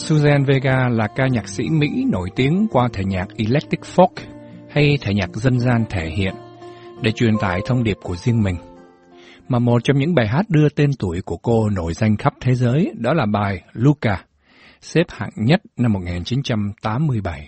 Suzanne Vega là ca nhạc sĩ Mỹ nổi tiếng qua thể nhạc Electric Folk hay thể nhạc dân gian thể hiện để truyền tải thông điệp của riêng mình. Mà một trong những bài hát đưa tên tuổi của cô nổi danh khắp thế giới đó là bài Luca, xếp hạng nhất năm 1987.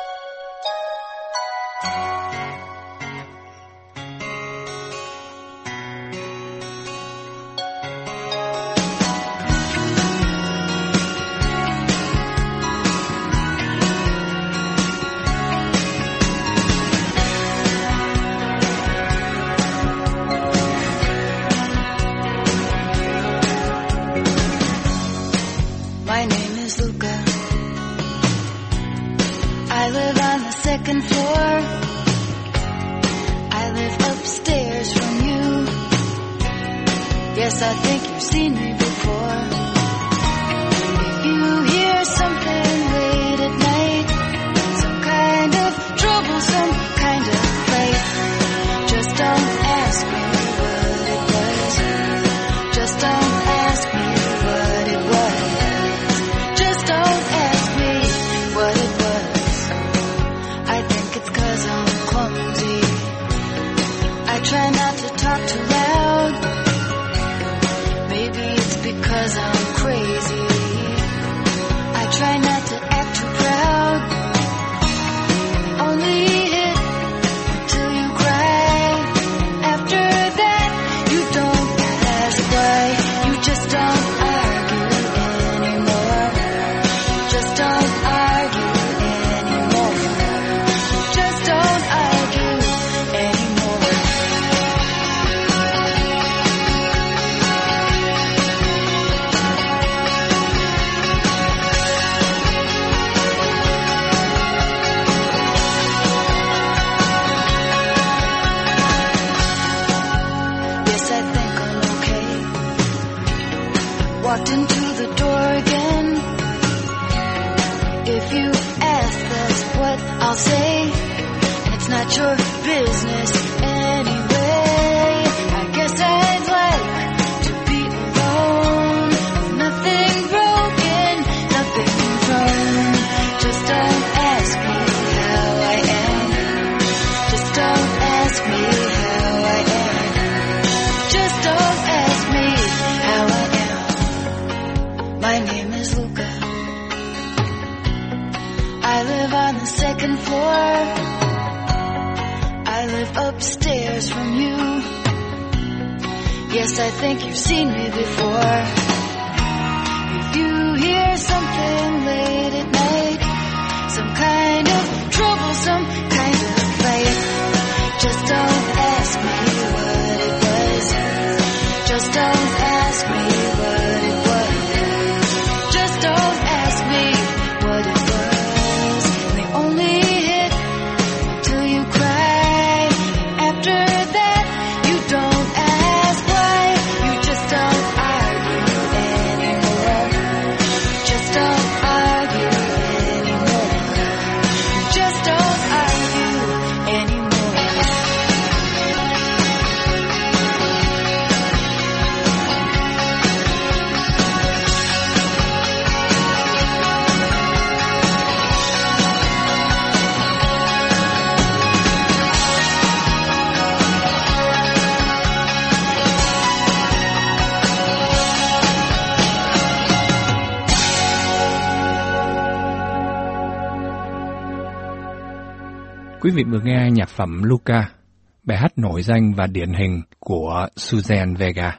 Quý vị vừa nghe nhạc phẩm Luca, bài hát nổi danh và điển hình của Suzanne Vega.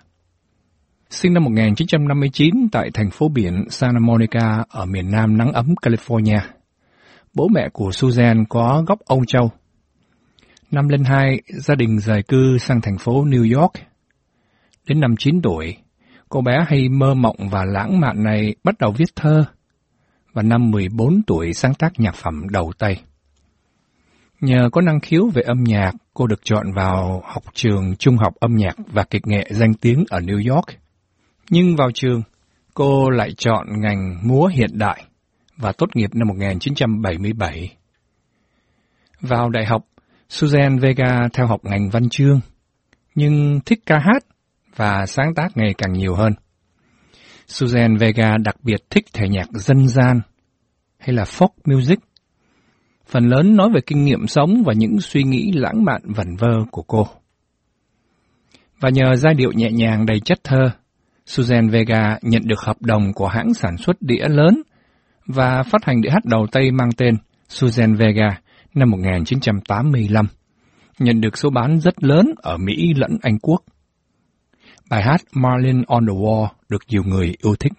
Sinh năm 1959 tại thành phố biển Santa Monica ở miền nam nắng ấm California, bố mẹ của Suzanne có gốc Âu Châu. Năm lên 2, gia đình dời cư sang thành phố New York. Đến năm 9 tuổi, cô bé hay mơ mộng và lãng mạn này bắt đầu viết thơ, và năm 14 tuổi sáng tác nhạc phẩm đầu tay. Nhờ có năng khiếu về âm nhạc, cô được chọn vào học trường trung học âm nhạc và kịch nghệ danh tiếng ở New York. Nhưng vào trường, cô lại chọn ngành múa hiện đại và tốt nghiệp năm 1977. Vào đại học, Suzanne Vega theo học ngành văn chương, nhưng thích ca hát và sáng tác ngày càng nhiều hơn. Suzanne Vega đặc biệt thích thể nhạc dân gian hay là folk music. Phần lớn nói về kinh nghiệm sống và những suy nghĩ lãng mạn vẩn vơ của cô. Và nhờ giai điệu nhẹ nhàng đầy chất thơ, Suzanne Vega nhận được hợp đồng của hãng sản xuất đĩa lớn và phát hành đĩa hát đầu tay mang tên Suzanne Vega năm 1985, nhận được số bán rất lớn ở Mỹ lẫn Anh Quốc. Bài hát Marlin on the Wall được nhiều người yêu thích.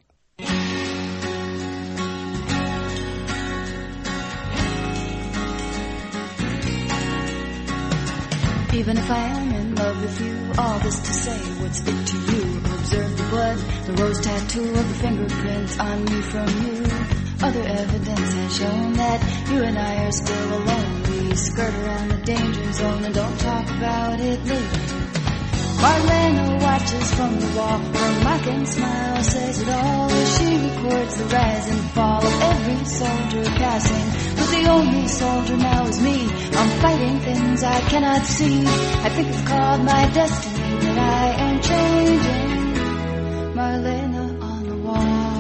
Even if I am in love with you, all this to say, what's it to you? Observe the blood, the rose tattoo of the fingerprints on me from you. Other evidence has shown that you and I are still alone. We skirt around the danger zone and don't talk about it later. Marlena watches from the wall, her mocking smile says it all as she records the rise and fall of every soldier passing. But the only soldier now is me. I'm fighting things I cannot see. I think it's called my destiny that I am changing. Marlena on the wall.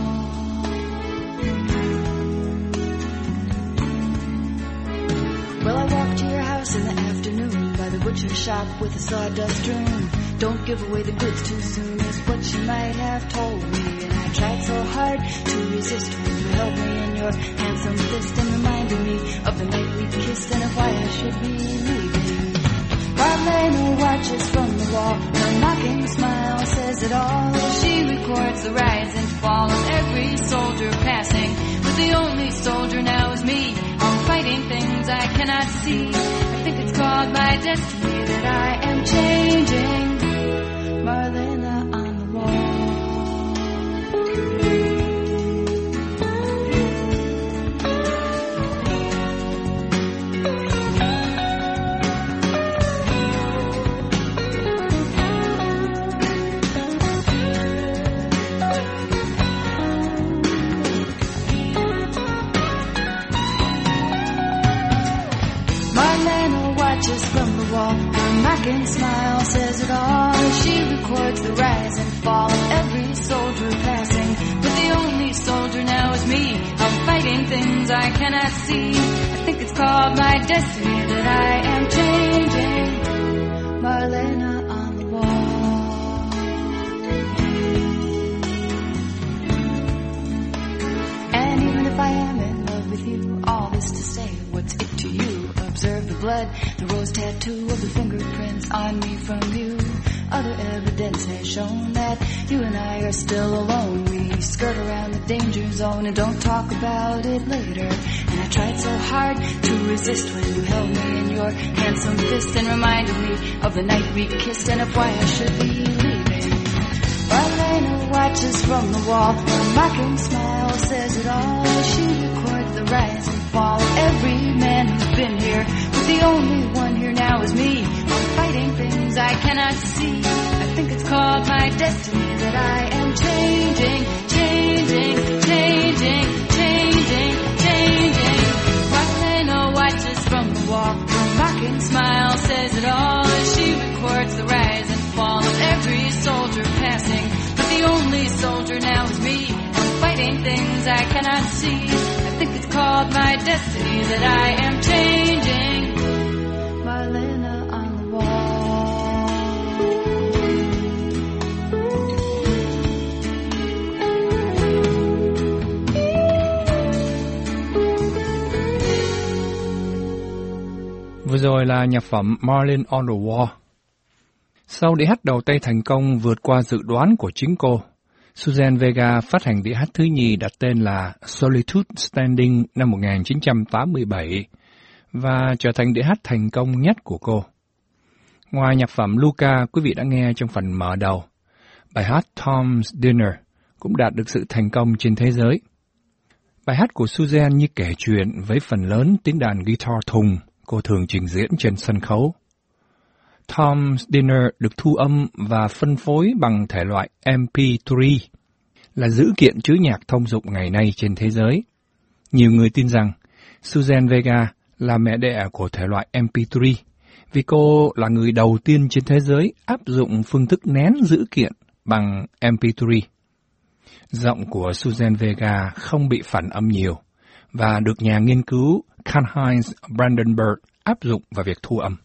Well, I walked to your house in the afternoon by the butcher shop with a sawdust room. Don't give away the goods too soon is what she might have told me. And I tried so hard to resist when you held me in your handsome fist and reminded me of the night we kissed and of why I should be leaving. Marlena watches from the wall, her mocking smile says it all as she records the rise and fall of every soldier passing. But the only soldier now is me. I'm fighting things I cannot see. I think it's called my destiny that I am changing. Marlena on the wall. Marlena watches from the wall, her mocking smile says it all as she records the rise and fall of every soldier passing. But the only soldier now is me. I'm fighting things I cannot see. I think it's called my destiny that I am changing. Marlena on the wall. And even if I am in love with you, all this to say, what's it to you? Observe the blood, the rose tattoo of the fingerprints on me from you. Other evidence has shown that you and I are still alone. We skirt around the danger zone and don't talk about it later. And I tried so hard to resist when you held me in your handsome fist and reminded me of the night we kissed and of why I should be leaving. Marlena watches from the wall, her mocking smile says it all as she records the rise and fall of every man who's been here. But the only one here now is me. I'm fighting things I cannot see. I think it's called my destiny that I am changing, changing, changing, changing, changing. Marlena watches from the wall, her mocking smile says it all as she records the rise and fall of every soldier passing. But the only soldier now is me. I'm fighting things I cannot see. I think it's called my destiny that I am changing. Marlena on the wall. Vừa rồi là nhạc phẩm Marlin on the Wall. Sau đĩa hát đầu tay thành công vượt qua dự đoán của chính cô, Suzanne Vega phát hành đĩa hát thứ nhì đặt tên là Solitude Standing năm 1987 và trở thành đĩa hát thành công nhất của cô. Ngoài nhạc phẩm Luca quý vị đã nghe trong phần mở đầu, bài hát Tom's Dinner cũng đạt được sự thành công trên thế giới. Bài hát của Suzanne như kể chuyện với phần lớn tiếng đàn guitar thùng cô thường trình diễn trên sân khấu. Tom's Dinner được thu âm và phân phối bằng thể loại MP3, là dữ kiện trữ nhạc thông dụng ngày nay trên thế giới. Nhiều người tin rằng Suzanne Vega là mẹ đẻ của thể loại MP3, vì cô là người đầu tiên trên thế giới áp dụng phương thức nén dữ kiện bằng MP3. Giọng của Suzanne Vega không bị phản âm nhiều và được nhà nghiên cứu Karl-Heinz Brandenburg áp dụng vào việc thu âm.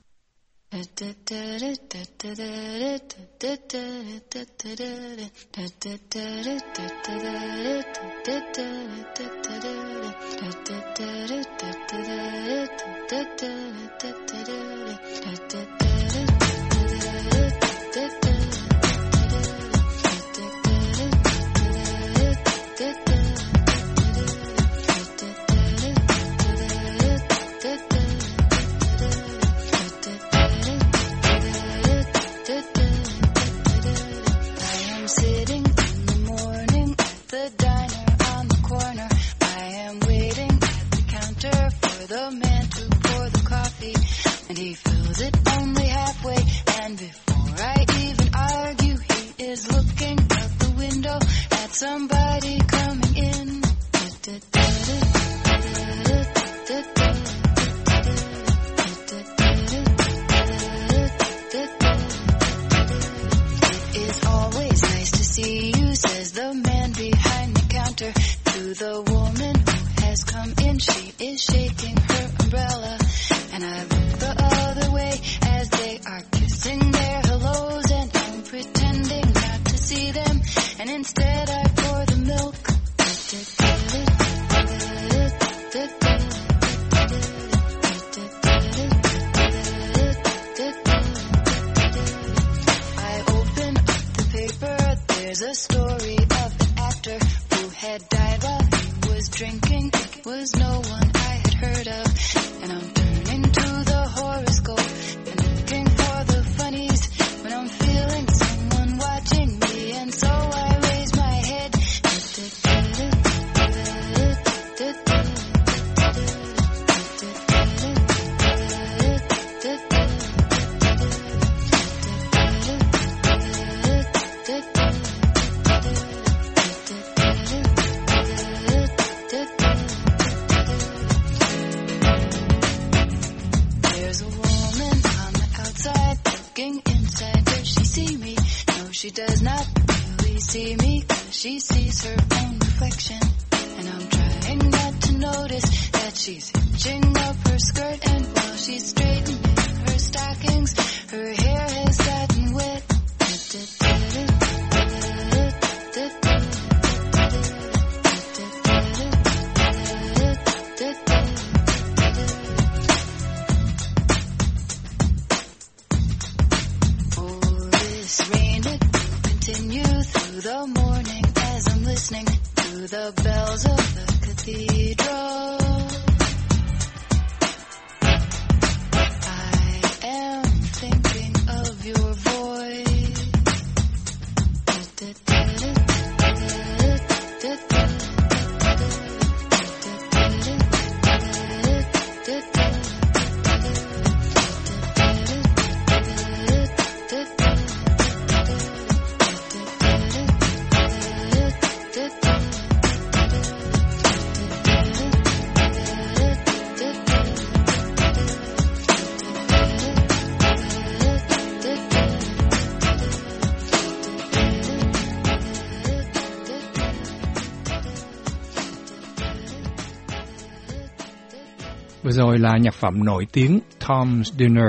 Vừa rồi là nhạc phẩm nổi tiếng Tom's Dinner.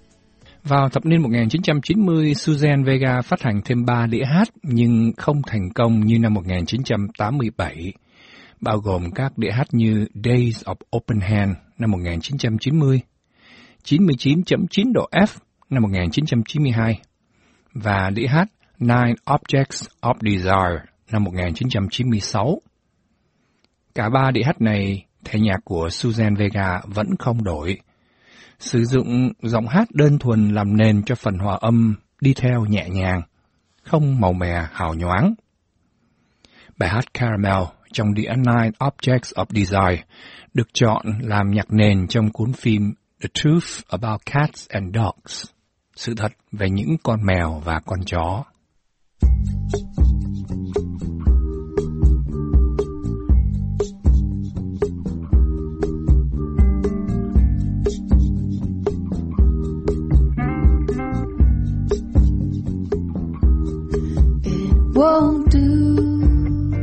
Vào thập niên 1990, Suzanne Vega phát hành thêm 3 đĩa hát nhưng không thành công như năm 1987, bao gồm các đĩa hát như Days of Open Hand năm 1990, 99.9 độ F năm 1992 và đĩa hát Nine Objects of Desire năm 1996. Cả 3 đĩa hát này, thể nhạc của Suzanne Vega vẫn không đổi. Sử dụng giọng hát đơn thuần làm nền cho phần hòa âm đi theo nhẹ nhàng, không màu mè hào nhoáng. Bài hát Caramel trong đĩa Nine Objects of Desire được chọn làm nhạc nền trong cuốn phim The Truth About Cats and Dogs, sự thật về những con mèo và con chó. Won't do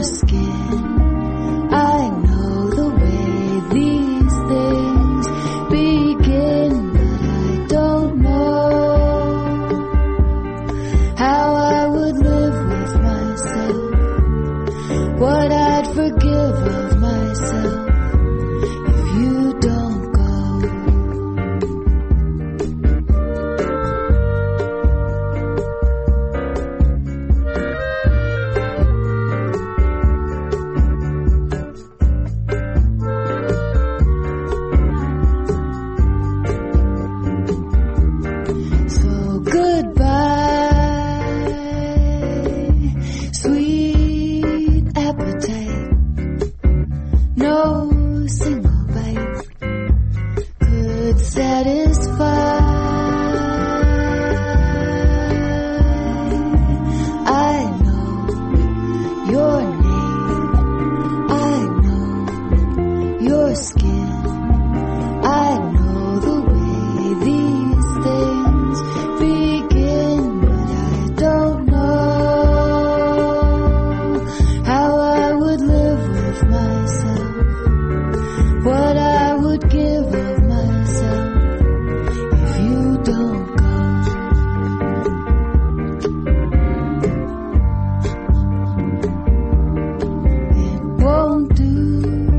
skin. I know the way these things begin, but I don't know how I would live with myself, what I'd forgive of myself if you don't go. So goodbye, sweet appetite. No single bite could satisfy. I know your name, I know your skin, I know the way these things begin, but I don't know how I would live with myself, what I would give of myself if you don't go. It won't do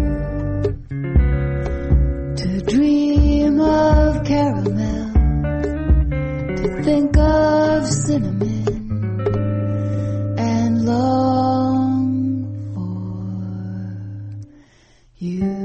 to dream of caramel, to think of cinnamon and long for you.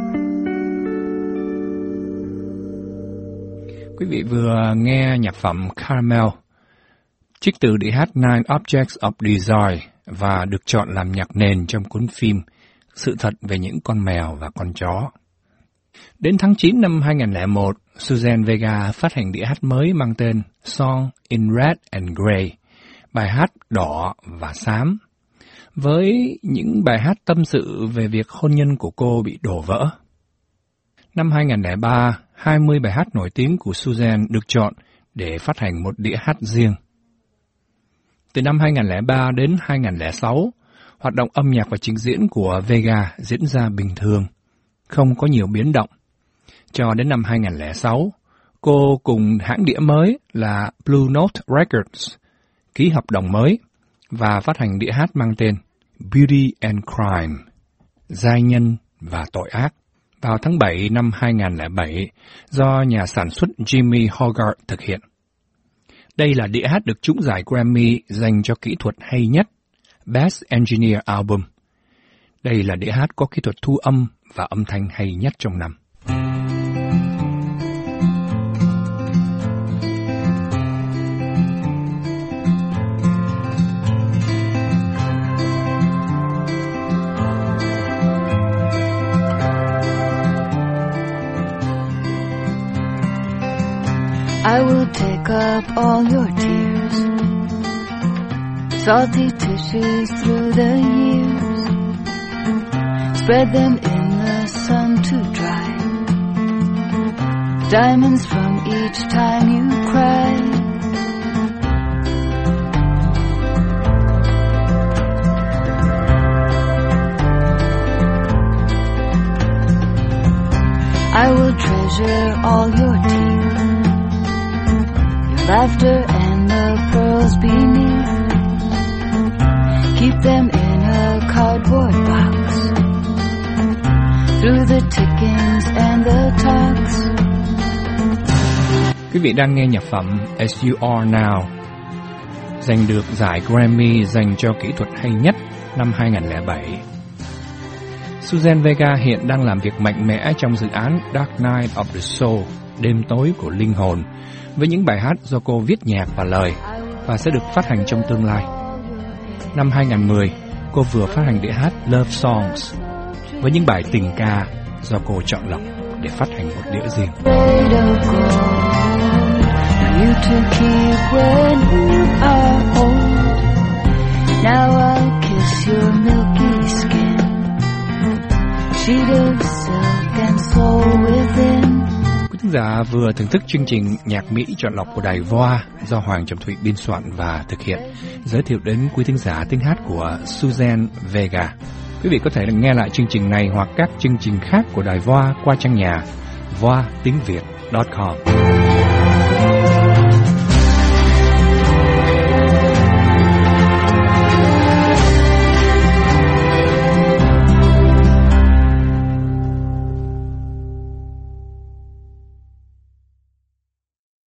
Quý vị vừa nghe nhạc phẩm Caramel, trích từ đĩa hát Nine Objects of Desire và được chọn làm nhạc nền trong cuốn phim Sự thật về những con mèo và con chó. Đến tháng 9 năm 2001, Suzanne Vega phát hành đĩa hát mới mang tên Song in Red and Grey, bài hát đỏ và xám, với những bài hát tâm sự về việc hôn nhân của cô bị đổ vỡ. Năm 2003, 20 bài hát nổi tiếng của Suzanne được chọn để phát hành một đĩa hát riêng. Từ năm 2003 đến 2006, hoạt động âm nhạc và trình diễn của Vega diễn ra bình thường, không có nhiều biến động. Cho đến năm 2006, cô cùng hãng đĩa mới là Blue Note Records ký hợp đồng mới và phát hành đĩa hát mang tên Beauty and Crime, Giai nhân và tội ác, vào tháng 7 năm 2007 do nhà sản xuất Jimmy Hogarth thực hiện. Đây là đĩa hát được trúng giải Grammy dành cho kỹ thuật hay nhất, Best Engineer Album. Đây là đĩa hát có kỹ thuật thu âm và âm thanh hay nhất trong năm. I will take up all your tears, salty tissues through the years, spread them in the sun to dry, diamonds from each time you cry. I will treasure all your tears, laughter and the pearls beneath, keep them in a cardboard box, through the tickings and the talks. Quý vị đang nghe nhạc phẩm As You Are Now, giành được giải Grammy dành cho kỹ thuật hay nhất năm 2007. Suzanne Vega hiện đang làm việc mạnh mẽ trong dự án Dark Night of the Soul, đêm tối của linh hồn, với những bài hát do cô viết nhạc và lời, và sẽ được phát hành trong tương lai. Năm 2010, cô vừa phát hành đĩa hát Love Songs, với những bài tình ca do cô chọn lọc để phát hành một đĩa riêng. Quý thính giả vừa thưởng thức chương trình Nhạc Mỹ chọn lọc của Đài VOA do Hoàng Trọng Thụy biên soạn và thực hiện, giới thiệu đến quý thính giả tiếng hát của Suzanne Vega. Quý vị có thể nghe lại chương trình này hoặc các chương trình khác của Đài VOA qua trang nhà voatínhviet.com.